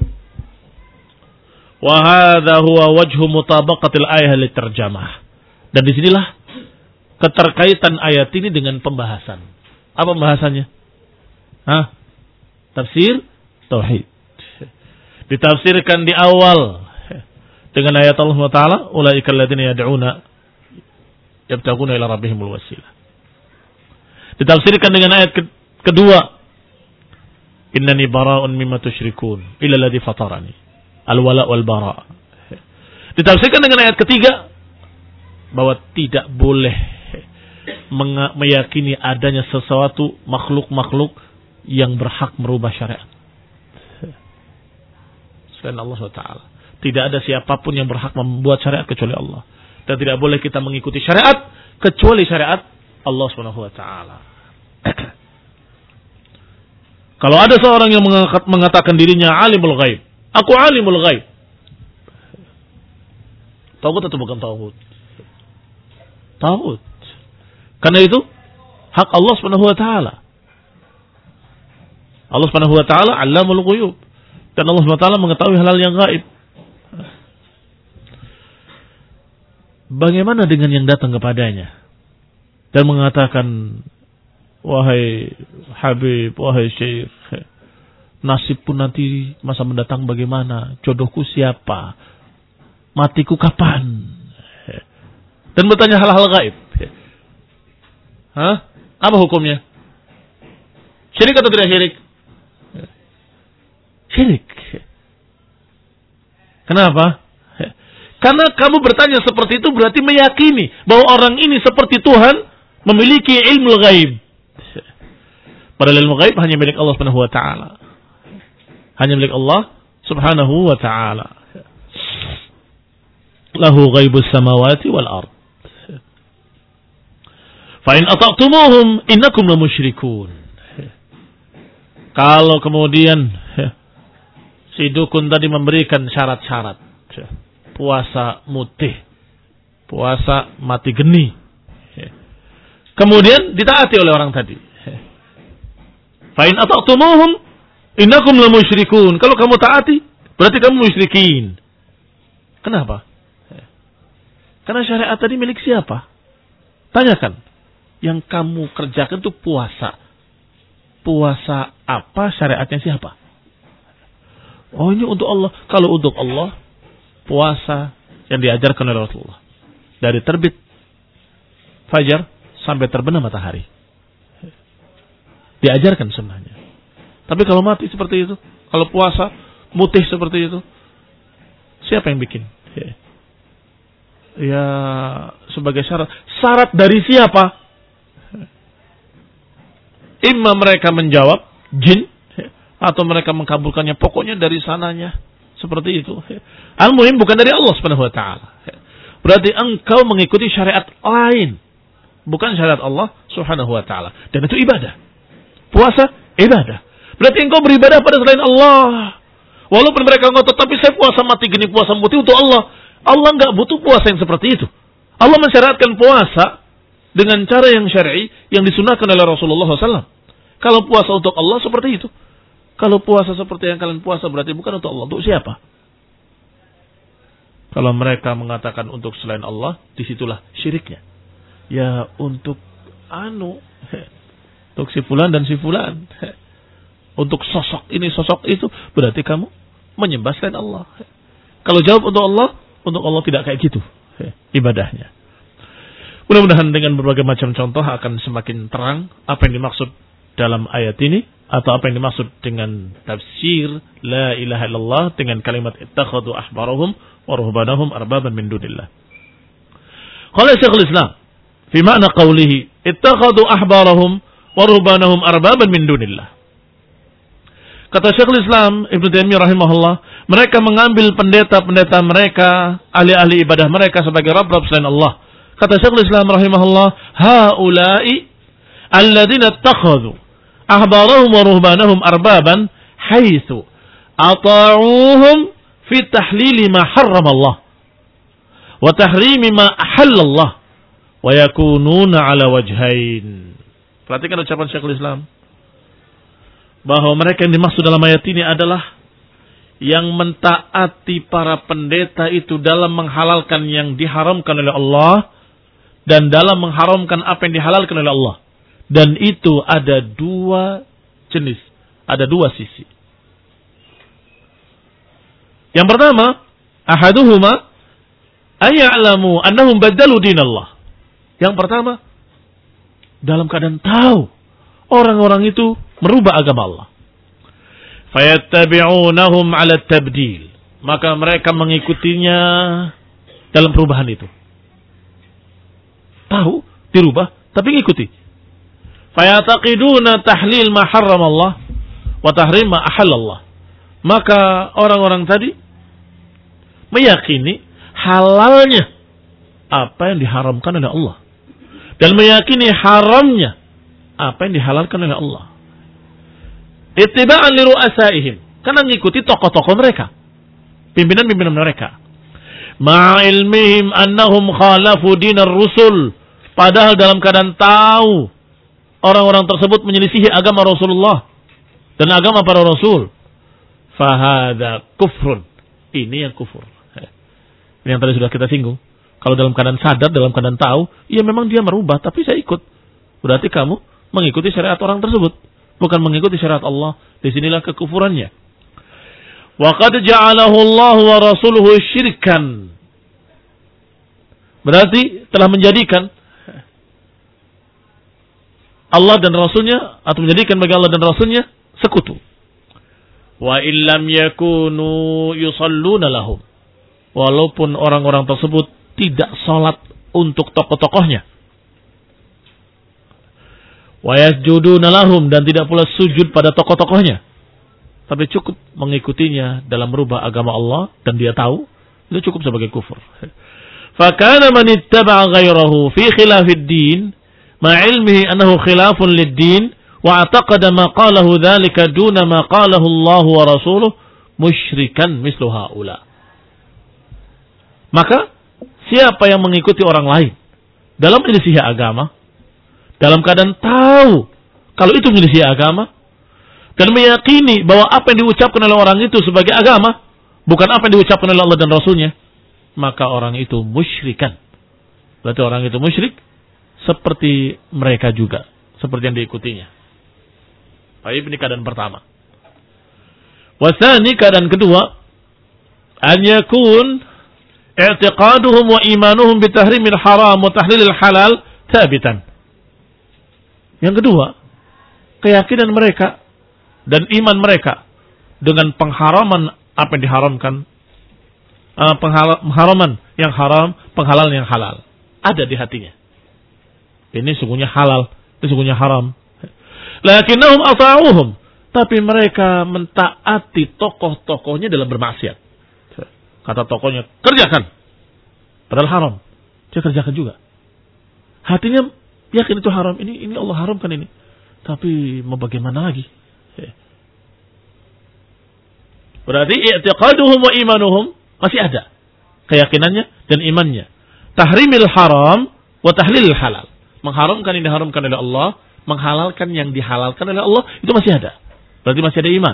Wa hadza huwa wajhu mutabaqatil ayah litarjamah. Dan disinilah keterkaitan ayat ini dengan pembahasan. Apa pembahasannya? Hah? Tafsir tauhid. Ditafsirkan di awal dengan ayat Allah Taala, ulaikal ladzina yad'una yabtaguna ila rabbihimul wasilah. Ditafsirkan dengan ayat kedua, innani bara'un mimma tusyrikun illa alladzi fatarani, al-wala' wal bara'. Ditafsirkan dengan ayat ketiga bahwa tidak boleh meyakini adanya sesuatu makhluk-makhluk yang berhak merubah syariat selain Allah subhanahu wa taala. Tidak ada siapapun yang berhak membuat syariat kecuali Allah. Dan tidak boleh kita mengikuti syariat kecuali syariat Allah subhanahu wa taala. Kalau ada seorang yang mengatakan dirinya alimul ghaib, aku alimul ghaib. Tauhid atau bukan tauhid? Tauhid. Karena itu hak Allah Subhanahu wa taala. Allah Subhanahu wa taala Allamul ghuyub. Dan Allah Subhanahu wa taala mengetahui hal-hal yang gaib. Bagaimana dengan yang datang kepadanya dan mengatakan, wahai Habib, wahai Syekh, nasibku nanti masa mendatang bagaimana? Jodohku siapa? Matiku kapan? Dan bertanya hal-hal gaib. Hah? Apa hukumnya? Syirik atau tidak syirik? Syirik. Kenapa? Karena kamu bertanya seperti itu berarti meyakini bahwa orang ini seperti Tuhan memiliki ilmu gaib. Padahal ilmu gaib hanya milik Allah Subhanahu wa taala. Hanya milik Allah Subhanahu wa taala. Lahu ghaibus samawati wal ard. Fa in ata'tumuhum innakum lamusyrikun. Kalau kemudian si dukun tadi memberikan syarat-syarat, puasa mutih, puasa mati geni, kemudian ditaati oleh orang tadi. Fa in ata'tumuhum innakum lamusyrikun. Kalau kamu taati, berarti kamu musyrikin. Kenapa? Karena syariat tadi milik siapa? Tanyakan. Yang kamu kerjakan itu puasa. Puasa apa? Syariatnya siapa? Oh, ini untuk Allah. Kalau untuk Allah, puasa yang diajarkan oleh Rasulullah. Dari terbit fajar sampai terbenam matahari. Diajarkan sebenarnya. Tapi kalau mati seperti itu, kalau puasa mutih seperti itu, siapa yang bikin? Ya, sebagai syarat. Syarat dari siapa? Imma mereka menjawab jin, atau mereka mengkabulkannya. Pokoknya dari sananya seperti itu. Al-muhim bukan dari Allah Subhanahu wa taala. Berarti engkau mengikuti syariat lain, bukan syariat Allah Subhanahu wa taala. Dan itu ibadah. Puasa ibadah. Berarti engkau beribadah pada selain Allah. Walaupun mereka ngotot, tapi saya puasa mati geni, puasa mutih untuk Allah. Allah enggak butuh puasa yang seperti itu. Allah mensyariatkan puasa dengan cara yang syar'i yang disunahkan oleh Rasulullah shallallahu alaihi wasallam. Kalau puasa untuk Allah seperti itu. Kalau puasa seperti yang kalian puasa berarti bukan untuk Allah. Untuk siapa? Kalau mereka mengatakan untuk selain Allah, disitulah syiriknya. Ya untuk anu, untuk si fulan dan si fulan. Untuk sosok ini, sosok itu, berarti kamu menyembah selain Allah. Kalau jawab untuk Allah, untuk Allah tidak kayak gitu ibadahnya. Mudah-mudahan dengan berbagai macam contoh akan semakin terang apa yang dimaksud dalam ayat ini, atau apa yang dimaksud dengan tafsir la ilaha illallah dengan kalimat ittakhadhu ahbarahum wa ruhbanahum arbaban min dunillah. Qala Syekhul Islam fi makna qawlihi ittakhadhu ahbarahum wa ruhbanahum arbaban min dunillah. Kata Syekhul Islam Ibnu Taimiyah rahimahullah, mereka mengambil pendeta-pendeta mereka, ahli-ahli ibadah mereka sebagai rabb-rabb selain Allah. Kata Syekhul Islam rahimahullah, haula'i alladzina ittakhadhu ahbarahum wa ruhbanahum arbaban haitsu ata'uuhum fi tahlili ma harrama Allah wa tahrimi ma ahalla Allah wa yakununa ala wajhain. Perhatikan ucapan Syekhul Islam bahwa mereka yang dimaksud dalam ayat ini adalah yang mentaati para pendeta itu dalam menghalalkan yang diharamkan oleh Allah dan dalam mengharamkan apa yang dihalalkan oleh Allah. Dan itu ada dua jenis, ada dua sisi. Yang pertama, ahaduhuma ayya'lamu annahum baddalu dinallah. Yang pertama, dalam keadaan tahu orang-orang itu merubah agama Allah. Fayattabi'unahum 'ala tabdil. Maka mereka mengikutinya dalam perubahan itu. Tahu dirubah tapi ngikuti. Fayataqiduna tahlil ma harrama Allah wa tahrim ma ahalla Allah. Maka orang-orang tadi meyakini halalnya apa yang diharamkan oleh Allah dan meyakini haramnya apa yang dihalalkan oleh Allah. Ittiba'an li ru'asaihim. Karena mengikuti tokoh-tokoh mereka. Pimpinan-pimpinan mereka. Ma'a ilmihim annahum khalafu dinar rusul. Padahal dalam keadaan tahu orang-orang tersebut menyelisihi agama Rasulullah dan agama para rasul. Fahada kufrun. Ini yang kufur. Ini yang tadi sudah kita singgung. Kalau dalam keadaan sadar, dalam keadaan tahu, ya memang dia merubah, tapi saya ikut. Berarti kamu mengikuti syariat orang tersebut, bukan mengikuti syariat Allah. Disinilah kekufurannya. Wa qad ja'alahu Allah wa rasuluhu syirkan. Berarti telah menjadikan Allah dan Rasulnya, atau menjadikan bagi Allah dan Rasulnya sekutu. Wa illam yakunu yusalluna lahum. Walaupun orang-orang tersebut tidak salat untuk tokoh-tokohnya. Wa yasjuduna lahum, dan tidak pula sujud pada tokoh-tokohnya. Tapi cukup mengikutinya dalam merubah agama Allah dan dia tahu, itu cukup sebagai kufur. Fa kana man ittaba'a ghairahu fi khilafid din ma ilmihi annahu khilafun lid-din wa i'taqada ma qalahu dzalika duna ma qalahu Allah wa rasuluhu musyrikan mislu haula. Maka siapa yang mengikuti orang lain dalam menyelisih agama, dalam keadaan tahu kalau itu menyelisih agama, dan meyakini bahwa apa yang diucapkan oleh orang itu sebagai agama, bukan apa yang diucapkan oleh Allah dan Rasulnya, maka orang itu musyrikan. Berarti orang itu musyrik seperti mereka juga, seperti yang diikutinya. Baik, ini keadaan pertama. Wasani, keadaan kedua, an yakun i'tiqaduhum wa imanuhum bitahrimil haram wa tahlilil halal thabitan. Yang kedua, keyakinan mereka dan iman mereka dengan pengharaman apa yang diharamkan, uh, pengharaman yang haram, penghalalan yang halal, ada di hatinya. Ini sungguhnya halal, ini sungguhnya haram. Lakinnahum ata'uhum, tapi mereka mentaati tokoh-tokohnya dalam bermaksiat. Kata tokohnya, kerjakan. Padahal haram, dia kerjakan juga. Hatinya yakin itu haram, ini ini Allah haramkan ini. Tapi mau bagaimana lagi? Berarti i'tiqaduhum wa imanuhum masih ada keyakinannya dan imannya. Tahrimil haram wa tahlilil halal. Mengharamkan yang diharamkan oleh Allah, menghalalkan yang dihalalkan oleh Allah, itu masih ada. Berarti masih ada iman.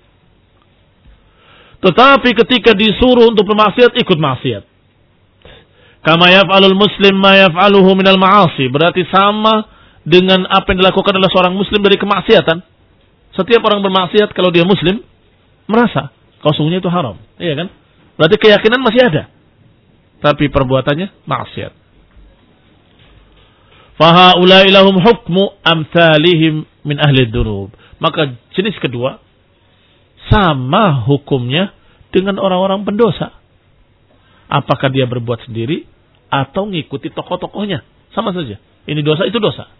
Tetapi ketika disuruh untuk bermaksiat, ikut maksiat. Kama yaf'alul muslim ma yaf'aluhu minal ma'asi. Berarti sama dengan apa yang dilakukan oleh seorang muslim dari kemaksiatan. Setiap orang bermaksiat kalau dia muslim, merasa kalau sungguhnya itu haram. Iya kan? Berarti keyakinan masih ada. Tapi perbuatannya maksiat. Fahaulai lahum hukmu amsalihim min ahli dzunub. Maka jenis kedua sama hukumnya dengan orang-orang pendosa. Apakah dia berbuat sendiri atau ngikuti tokoh-tokohnya? Sama saja. Ini dosa, itu dosa.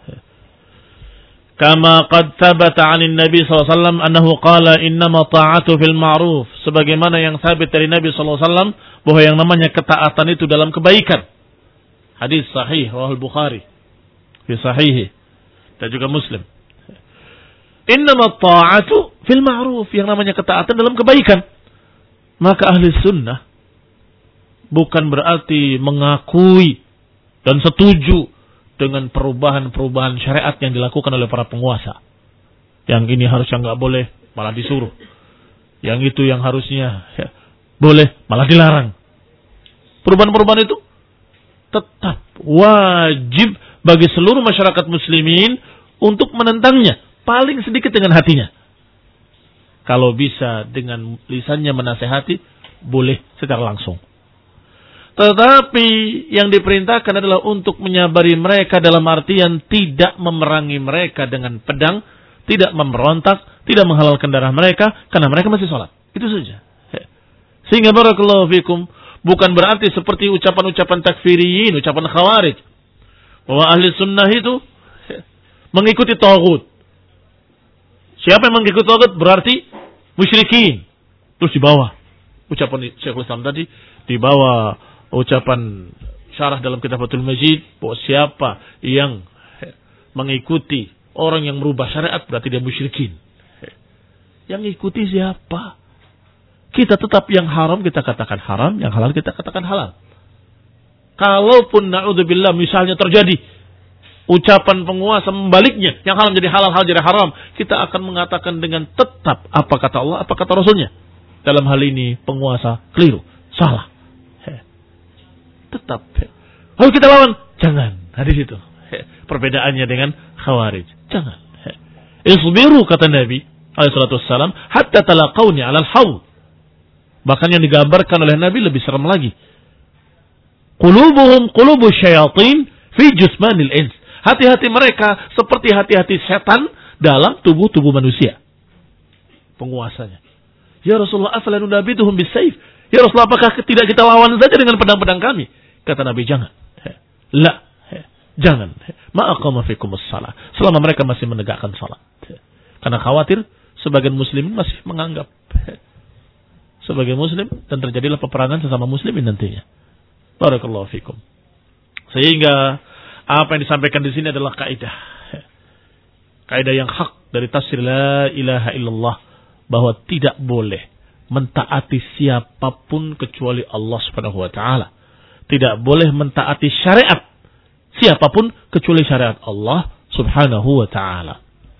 Kama qad thabata 'anil Nabi sallallahu alaihi wasallam annahu qala innama ta'atu fil ma'ruf. Sebagaimana yang sabit dari Nabi sallallahu alaihi wasallam bahwa yang namanya ketaatan itu dalam kebaikan. Hadis sahih riwayat Bukhari fi sahih dan juga Muslim. Innama ta'atu fil ma'ruf, yang namanya ketaatan dalam kebaikan. Maka ahli sunnah bukan berarti mengakui dan setuju dengan perubahan-perubahan syariat yang dilakukan oleh para penguasa. Yang ini harusnya nggak boleh, malah disuruh. Yang itu yang harusnya ya, boleh, malah dilarang. Perubahan-perubahan itu tetap wajib bagi seluruh masyarakat muslimin untuk menentangnya. Paling sedikit dengan hatinya. Kalau bisa dengan lisannya menasehati, boleh secara langsung. Tetapi yang diperintahkan adalah untuk menyabari mereka dalam artian tidak memerangi mereka dengan pedang, tidak memberontak, tidak menghalalkan darah mereka karena mereka masih sholat. Itu saja. Sehingga barakallahu fikum, bukan berarti seperti ucapan-ucapan takfiriyin, ucapan khawarij, bahwa ahli sunnah itu mengikuti taghut. Siapa yang mengikuti taghut berarti musyrikin. Terus di bawah ucapan Syekhul Islam tadi, di bawah ucapan syarah dalam kitab Fathul Majid, bahwa siapa yang mengikuti orang yang merubah syariat berarti dia musyrikin. Yang ikuti siapa? Kita tetap yang haram kita katakan haram, yang halal kita katakan halal. Kalaupun na'udzubillah misalnya terjadi ucapan penguasa membaliknya, yang haram jadi halal, halal jadi haram, kita akan mengatakan dengan tetap apa kata Allah, apa kata Rasulnya. Dalam hal ini penguasa keliru, salah. He. Tetap. He. Lalu kita lawan, jangan. Nah di situ he. Perbedaannya dengan Khawarij. Jangan. He. Isbiru kata Nabi alaihi salatu wassalam hatta talaqawni 'alal haud. Bahkan yang digambarkan oleh Nabi lebih serem lagi. Qulubuhum qulubu syayatin fi jusmanil ins. Hati-hati mereka seperti hati-hati setan dalam tubuh-tubuh manusia. Penguasanya. Ya Rasulullah, afala nunabiduhum bisayf? Ya Rasulullah, apakah tidak kita lawan saja dengan pedang-pedang kami? Kata Nabi, jangan. La, jangan. Ma aqama fikumus shalah. Selama mereka masih menegakkan salat. Karena khawatir sebagian muslimin masih menganggap sebagai muslim dan terjadilah peperangan sesama muslimin nantinya. Barakallahu fikum. Sehingga apa yang disampaikan di sini adalah kaidah. Kaidah yang hak dari tafsir la ilaha illallah, bahwa tidak boleh mentaati siapapun kecuali Allah Subhanahu wa taala. Tidak boleh mentaati syariat siapapun kecuali syariat Allah Subhanahu wa taala.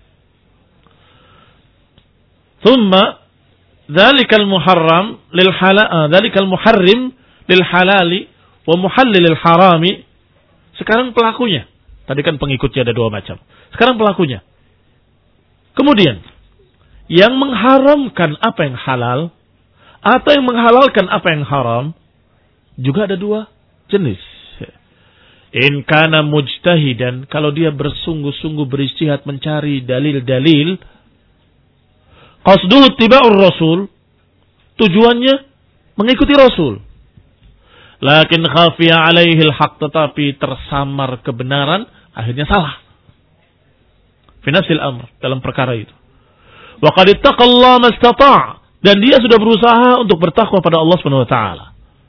Thumma dzalikal muharram lil halal, dzalikal muharrim lil halali wa muhallil lil harami. Sekarang pelakunya. Tadi kan pengikutnya ada dua macam. Sekarang pelakunya. Kemudian yang mengharamkan apa yang halal atau yang menghalalkan apa yang haram juga ada dua jenis. In kana mujtahidan, kalau dia bersungguh-sungguh berijtihad mencari dalil-dalil, qasduhu ittiba'ur rasul, tujuannya mengikuti Rasul. Lakin khafiya alaihi al-haq, tetapi tersamar kebenaran, akhirnya salah. Fi nafsil amr, dalam perkara itu. Wa qad ittaqallaha mastata', dan dia sudah berusaha untuk bertakwa pada Allah Subhanahu wa taala.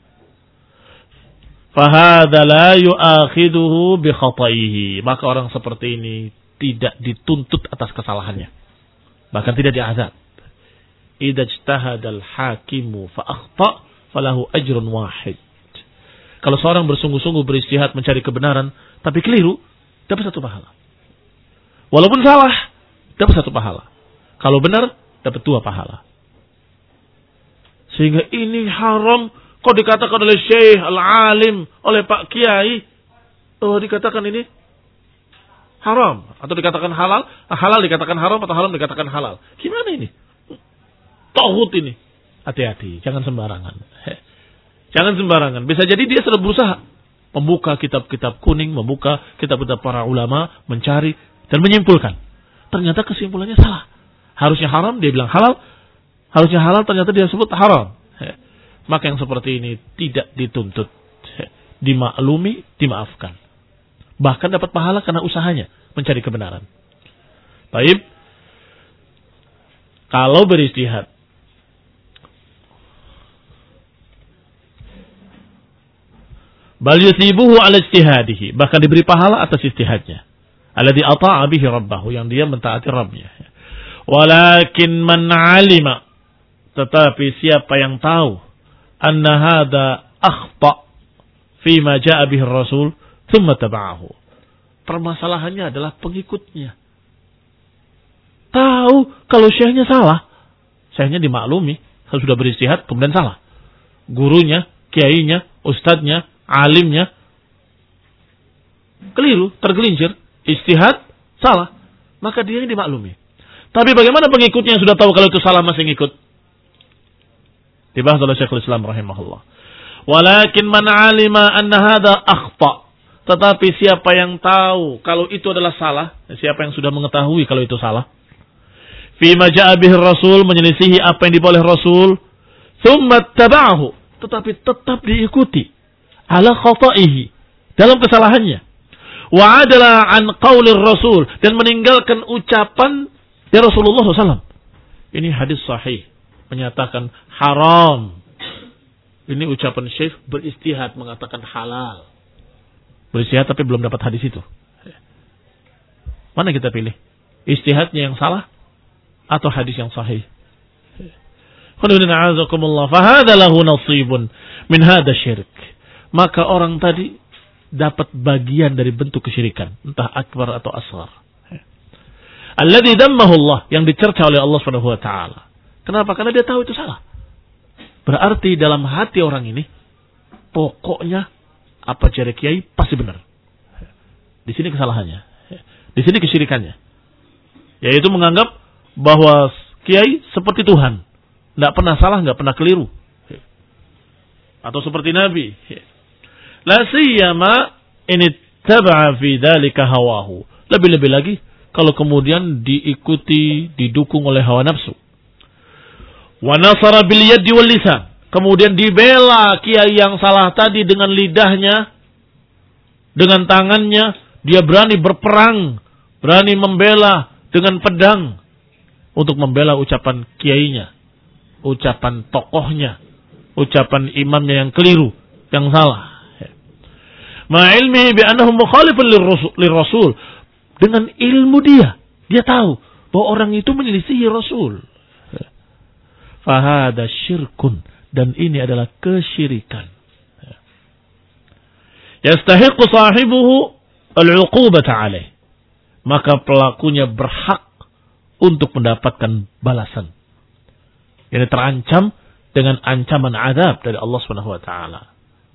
Fa hadza la yu'akhiduhu bi khata'ihi, maka orang seperti ini tidak dituntut atas kesalahannya, bahkan tidak diazab. Idza ijtahadal hakimu fa akhta falahu ajrun wahid. Kalau seorang bersungguh-sungguh berijtihad mencari kebenaran tapi keliru, dapat satu pahala. Walaupun salah, dapat satu pahala. Kalau benar, dapat dua pahala. Sehingga ini haram, kok dikatakan oleh Syekh Al-Alim, oleh Pak Kiai, oh dikatakan ini haram. Atau dikatakan halal, halal dikatakan haram, atau haram dikatakan halal. Gimana ini? Tauhid ini. Hati-hati, jangan sembarangan. Jangan sembarangan. Bisa jadi dia sudah berusaha membuka kitab-kitab kuning, membuka kitab-kitab para ulama, mencari dan menyimpulkan. Ternyata kesimpulannya salah. Harusnya haram, dia bilang halal. Harusnya halal, ternyata dia sebut haram. Maka yang seperti ini tidak dituntut. Dimaklumi, dimaafkan. Bahkan dapat pahala karena usahanya mencari kebenaran. Baik. Kalau berijtihad, bal yusibuhu ala ijtihadihi, bahkan diberi pahala atas ijtihadnya. Alladhi ata'a bihi rabbahu, yang dia mentaati Rabbnya. Walakin man 'alima, tetapi siapa yang tahu, anna hadza akhta fi ma jaa'a bihi Rasul thumma taba'ahu. Permasalahannya adalah pengikutnya. Tahu kalau syekhnya salah, syekhnya dimaklumi, sudah berijtihad kemudian salah. Gurunya, kiainya, ustadznya, alimnya keliru, tergelincir, ijtihad salah, maka dia yang dimaklumi. Tapi bagaimana pengikutnya yang sudah tahu kalau itu salah masih ngikut? Dibahas oleh Syekhul Islam rahimahullah. Walakin man 'alima anna hadza akhta, tetapi siapa yang tahu kalau itu adalah salah, siapa yang sudah mengetahui kalau itu salah, fi ma jaa'a bihi Rasul, menyelisihi apa yang dibawa oleh Rasul, tsumma taba'ahu, tetapi tetap diikuti ala khata'ihi, dalam kesalahannya, wa adala an qaulir Rasul, dan meninggalkan ucapan ya Rasulullah shallallahu alaihi wasallam. Ini hadis sahih menyatakan haram. Ini ucapan Syekh beristihad mengatakan halal. Beristihad tapi belum dapat hadis itu. Mana kita pilih? Istihadnya yang salah atau hadis yang sahih? Fahadha lahu nasibun min hada syirik. Maka orang tadi dapat bagian dari bentuk kesyirikan, entah akbar atau asghar. Alladzi dammahu Allah, yang dicerca oleh Allah Subhanahu wa taala. Kenapa? Karena dia tahu itu salah. Berarti dalam hati orang ini pokoknya apa cara kiai pasti benar. Di sini kesalahannya. Di sini kesyirikannya. Yaitu menganggap bahwa kiai seperti Tuhan. Tidak pernah salah, tidak pernah keliru. Atau seperti Nabi. La siyama in ittaba'a fi dzalika hawahu. Lebih-lebih lagi kalau kemudian diikuti, didukung oleh hawa nafsu. Wa nasara bil yadi wal lisan. Kemudian dibela kiai yang salah tadi dengan lidahnya, dengan tangannya, dia berani berperang, berani membela dengan pedang untuk membela ucapan kiainya, ucapan tokohnya, ucapan imamnya yang keliru, yang salah. Ma'ilmihi bi annahu mukhalifun lirrasul. Dengan ilmu dia, dia tahu bahwa orang itu menyelisihi Rasul. Fahada syirkun, dan ini adalah kesyirikan. Yastahiqu sahibuhu al-'uqubata 'alaih. Maka pelakunya berhak untuk mendapatkan balasan. Yang terancam dengan ancaman azab dari Allah Subhanahu wa taala.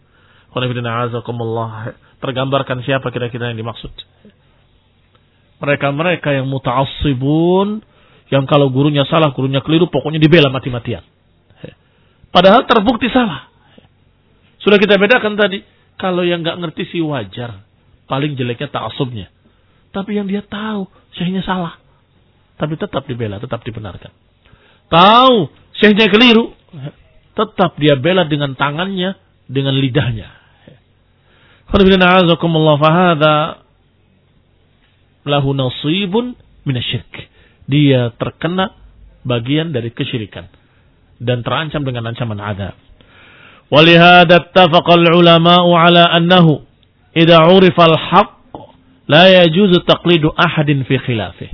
Tergambarkan siapa kira-kira yang dimaksud? Mereka-mereka yang muta'assibun, yang kalau gurunya salah, gurunya keliru, pokoknya dibela mati-matian. Padahal terbukti salah. Sudah kita bedakan tadi, kalau yang nggak ngerti sih wajar, paling jeleknya ta'assubnya. Tapi yang dia tahu, syekhnya salah, tapi tetap dibela, tetap dibenarkan. Tahu syekhnya keliru, tetap dia bela dengan tangannya, dengan lidahnya. Fahadha lahu nasibun minasyirk. Dia terkena bagian dari kesyirikan dan terancam dengan ancaman azab. Walihada ittafaqa al-ulama'u ala annahu idza 'urifa al-haqq la yajuzu taqlidu ahadin fi khilafih.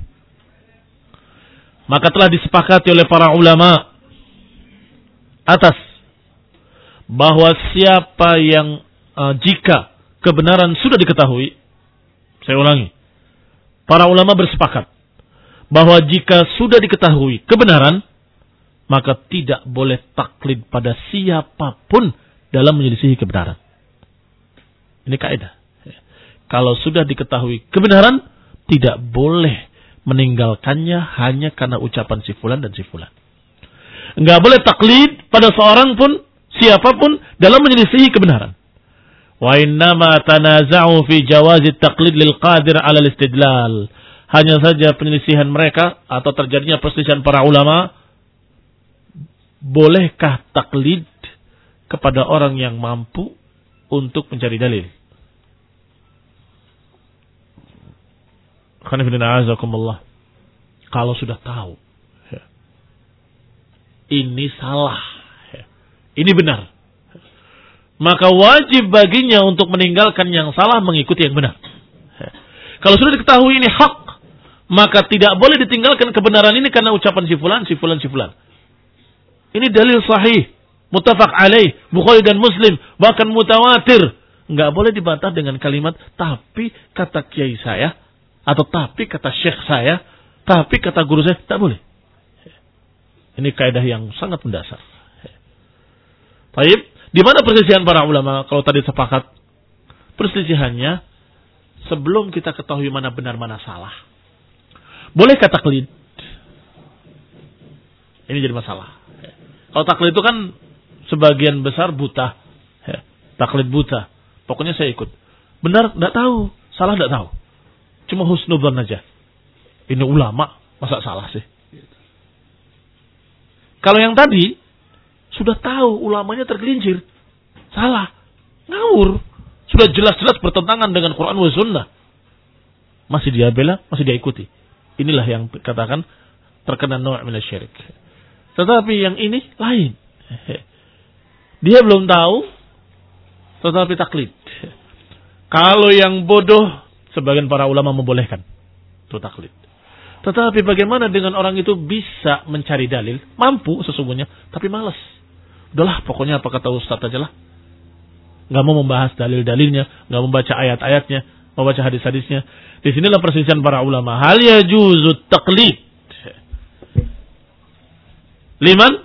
Maka telah disepakati oleh para ulama atas bahwa siapa yang uh, jika kebenaran sudah diketahui, saya ulangi, para ulama bersepakat bahwa jika sudah diketahui kebenaran, maka tidak boleh taklid pada siapapun dalam menyelisihi kebenaran. Ini kaidah. Kalau sudah diketahui kebenaran, tidak boleh meninggalkannya hanya karena ucapan si fulan dan si fulan. Enggak boleh taklid pada seorang pun, siapapun dalam menyelisihi kebenaran. Wa innama tanaza'u fi jawazi taqlid lil qadir 'ala al-istidlal. Hanya saja penyelisihan mereka atau terjadinya perselisihan para ulama, bolehkah taklid kepada orang yang mampu untuk mencari dalil. Kalau sudah tahu ini salah, ini benar, maka wajib baginya untuk meninggalkan yang salah, mengikuti yang benar. Kalau sudah diketahui ini hak, maka tidak boleh ditinggalkan kebenaran ini karena ucapan si fulan, si fulan, si fulan. Ini dalil sahih, muttafaq alaih, Bukhari dan Muslim, bahkan mutawatir. Enggak boleh dibantah dengan kalimat tapi kata kiai saya, atau tapi kata syekh saya, tapi kata guru saya. Tak boleh. Ini kaidah yang sangat mendasar. Baik, di mana perselisihan para ulama? Kalau tadi sepakat, perselisihannya sebelum kita ketahui mana benar mana salah, boleh kata taklid. Ini jadi masalah. Kalau taklid itu kan sebagian besar buta, taklid buta. Pokoknya saya ikut. Benar tidak tahu, salah tidak tahu. Cuma husnudzon aja. Ini ulama, masa salah sih? Kalau yang tadi sudah tahu ulamanya tergelincir, salah, ngawur, sudah jelas-jelas bertentangan dengan Quran wa Sunnah, masih dia bela, masih dia ikuti. Inilah yang katakan terkena naw' minasyirik. Tetapi yang ini lain. Dia belum tahu, tetapi taklid. Kalau yang bodoh, sebagian para ulama membolehkan itu taklid. Tetapi bagaimana dengan orang itu bisa mencari dalil, mampu sesungguhnya, tapi malas. Udahlah, pokoknya apa kata Ustaz aja lah. Nggak mau membahas dalil-dalilnya, nggak membaca ayat-ayatnya, membaca hadis-hadisnya. Disinilah persisian para ulama. Hal yajuzu taqlid liman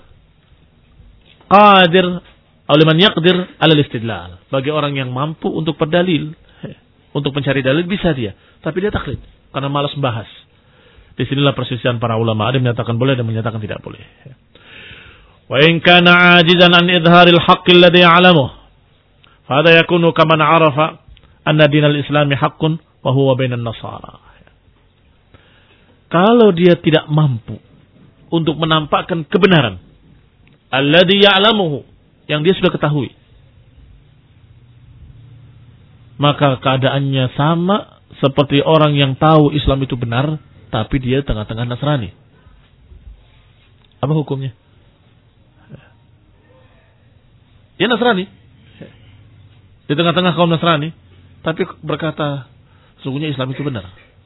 qadir atau liman yaqdir ala istidlal. Bagi orang yang mampu untuk berdalil, untuk mencari dalil bisa dia, tapi dia taklid karena malas bahas. Disinilah persisian para ulama. Ada yang menyatakan boleh dan menyatakan tidak boleh. Wa in kana ajizan an idharil haqqi alladhi ya'lamuhu, fa hadha yakunu kaman 'arafa anna dinal islami haqqun wa huwa bainan nasara. Kalau dia tidak mampu untuk menampakkan kebenaran alladhi ya'lamuhu, yang dia sudah ketahui, maka keadaannya sama seperti orang yang tahu Islam itu benar, tapi dia tengah-tengah Nasrani. Apa hukumnya? Dia Nasrani. Di tengah-tengah kaum Nasrani, tapi berkata, sesungguhnya Islam itu benar.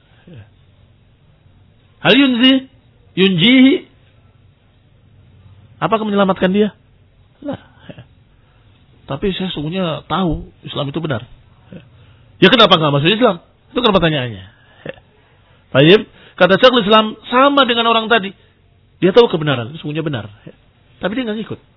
Hal yunzi, yunjihi, apakah menyelamatkan dia? Lah. Tapi saya sesungguhnya tahu Islam itu benar. Ya kenapa nggak masuk Islam? Itu kan pertanyaannya. Baik, kata Syekhul Islam sama dengan orang tadi. Dia tahu kebenaran, sesungguhnya benar. Tapi dia nggak ngikut.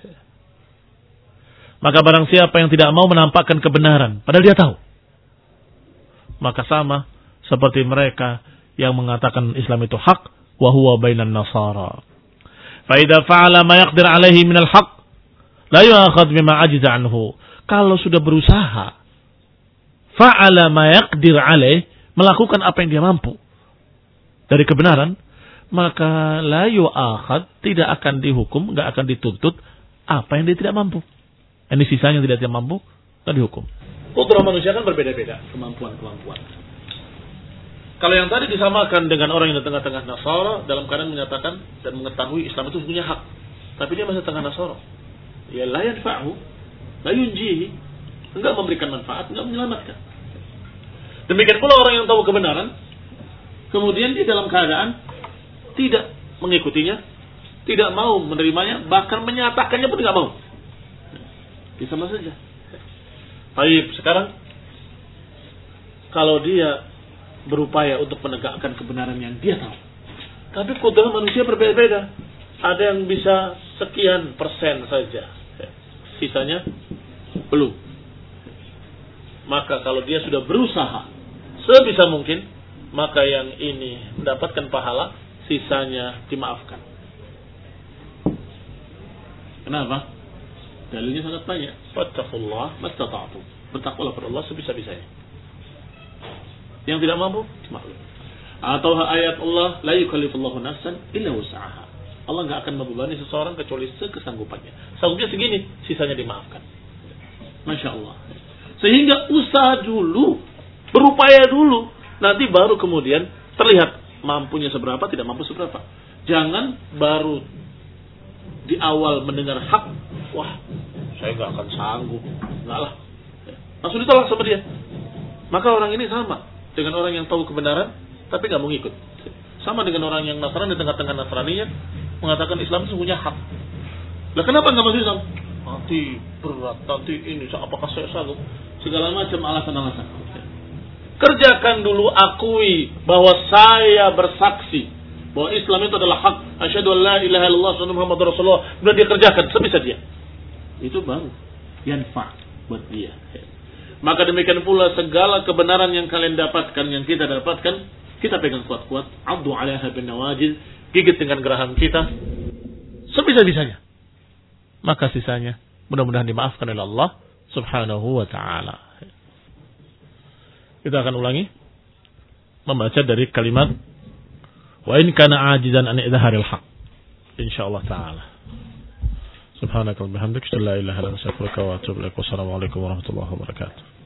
Maka barang siapa yang tidak mau menampakkan kebenaran, padahal dia tahu, maka sama seperti mereka yang mengatakan Islam itu hak, wa huwa bainan nasara. Fa idza fa'ala ma yaqdir alaihi minal haq, la yu'akhadh bima ajiza anhu. Kalau sudah berusaha fa'ala ma yaqdir alaih, melakukan apa yang dia mampu dari kebenaran, maka la yu'akhadh, tidak akan dihukum, enggak akan dituntut apa yang dia tidak mampu. Ini sisanya yang tidak dia mampu, enggak dihukum. Kudrah manusia kan berbeda-beda kemampuan-kemampuan. Kalau yang tadi disamakan dengan orang yang di tengah-tengah Nasara dalam keadaan menyatakan dan mengetahui Islam itu sebenarnya hak, tapi dia masih tengah Nasara, ya la yanfa'u, la yunjihi, enggak memberikan manfaat, enggak menyelamatkan. Demikian pula orang yang tahu kebenaran, kemudian dia dalam keadaan tidak mengikutinya, tidak mau menerimanya, bahkan menyatakannya pun enggak mau. Dia sama saja. Baik, sekarang kalau dia berupaya untuk menegakkan kebenaran yang dia tahu, tapi kudrah manusia berbeda-beda. Ada yang bisa sekian persen saja, sisanya belum. Maka kalau dia sudah berusaha sebisa mungkin, maka yang ini mendapatkan pahala, sisanya dimaafkan. Kenapa? Dalilnya sangat banyak. Fattaqullah mastata'tum. Bertakwalah kepada Allah sebisa-bisanya. Yang tidak mampu, maklum. Atau ayat Allah, la yukallifullahu nafsan illa wus'aha. Allah enggak akan membebani seseorang kecuali sekesanggupannya. Sanggupnya segini, sisanya dimaafkan. Masya Allah. Sehingga usaha dulu, berupaya dulu, nanti baru kemudian terlihat mampunya seberapa, tidak mampu seberapa. Jangan baru di awal mendengar hak, wah, saya nggak akan sanggup, nggak lah, langsung ditolak sama dia. Maka orang ini sama dengan orang yang tahu kebenaran tapi nggak mau ngikut. Sama dengan orang yang Nasrani di tengah-tengah Nasraninya mengatakan Islam sesungguhnya hak. Lah kenapa nggak masuk Islam? Nanti berat, nanti ini, apakah saya sanggup? Segala macam alasan-alasan. Kerjakan dulu, akui bahwa saya bersaksi bahwa Islam itu adalah hak. Asyhadu an la ilaha illallah wa anna Muhammadar Rasulullah. Kemudian dia kerjakan sebisa dia. Itu baru yanfa buat dia. Maka demikian pula segala kebenaran yang kalian dapatkan, yang kita dapatkan, kita pegang kuat-kuat. Addu 'alaiha bin nawajid, gigit dengan geraham kita sebisa-bisanya. Maka sisanya mudah-mudahan dimaafkan oleh Allah Subhanahu wa taala. Kita akan ulangi membaca dari kalimat wa in kana ajizan an idharil haq, insyaallah taala. Subhanakallahumma wa bihamdika, la ilaha illa anta, astaghfiruka wa atubu ilaik. Wassalamu alaikum warahmatullahi wabarakatuh.